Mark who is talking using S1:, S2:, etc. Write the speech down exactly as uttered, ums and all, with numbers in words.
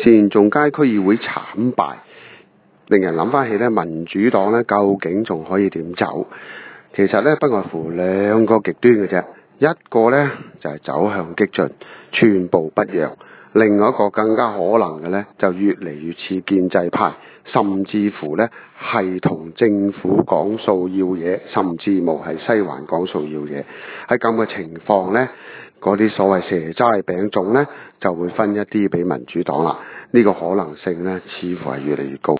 S1: 善頌街區議會慘敗，令人諗翻起咧民主黨咧究竟仲可以點走？其實咧不外乎兩個極端嘅啫，一個咧就係、是、走向激進，寸步不讓；另外一個更加可能嘅咧就越嚟越似建制派，甚至乎咧係同政府講數要嘢，甚至無係西環講數要嘢。喺咁嘅情況咧，嗰啲所謂蛇齋餅糭咧就會分一啲俾民主黨啦。呢、這個可能性咧似乎係越嚟越高。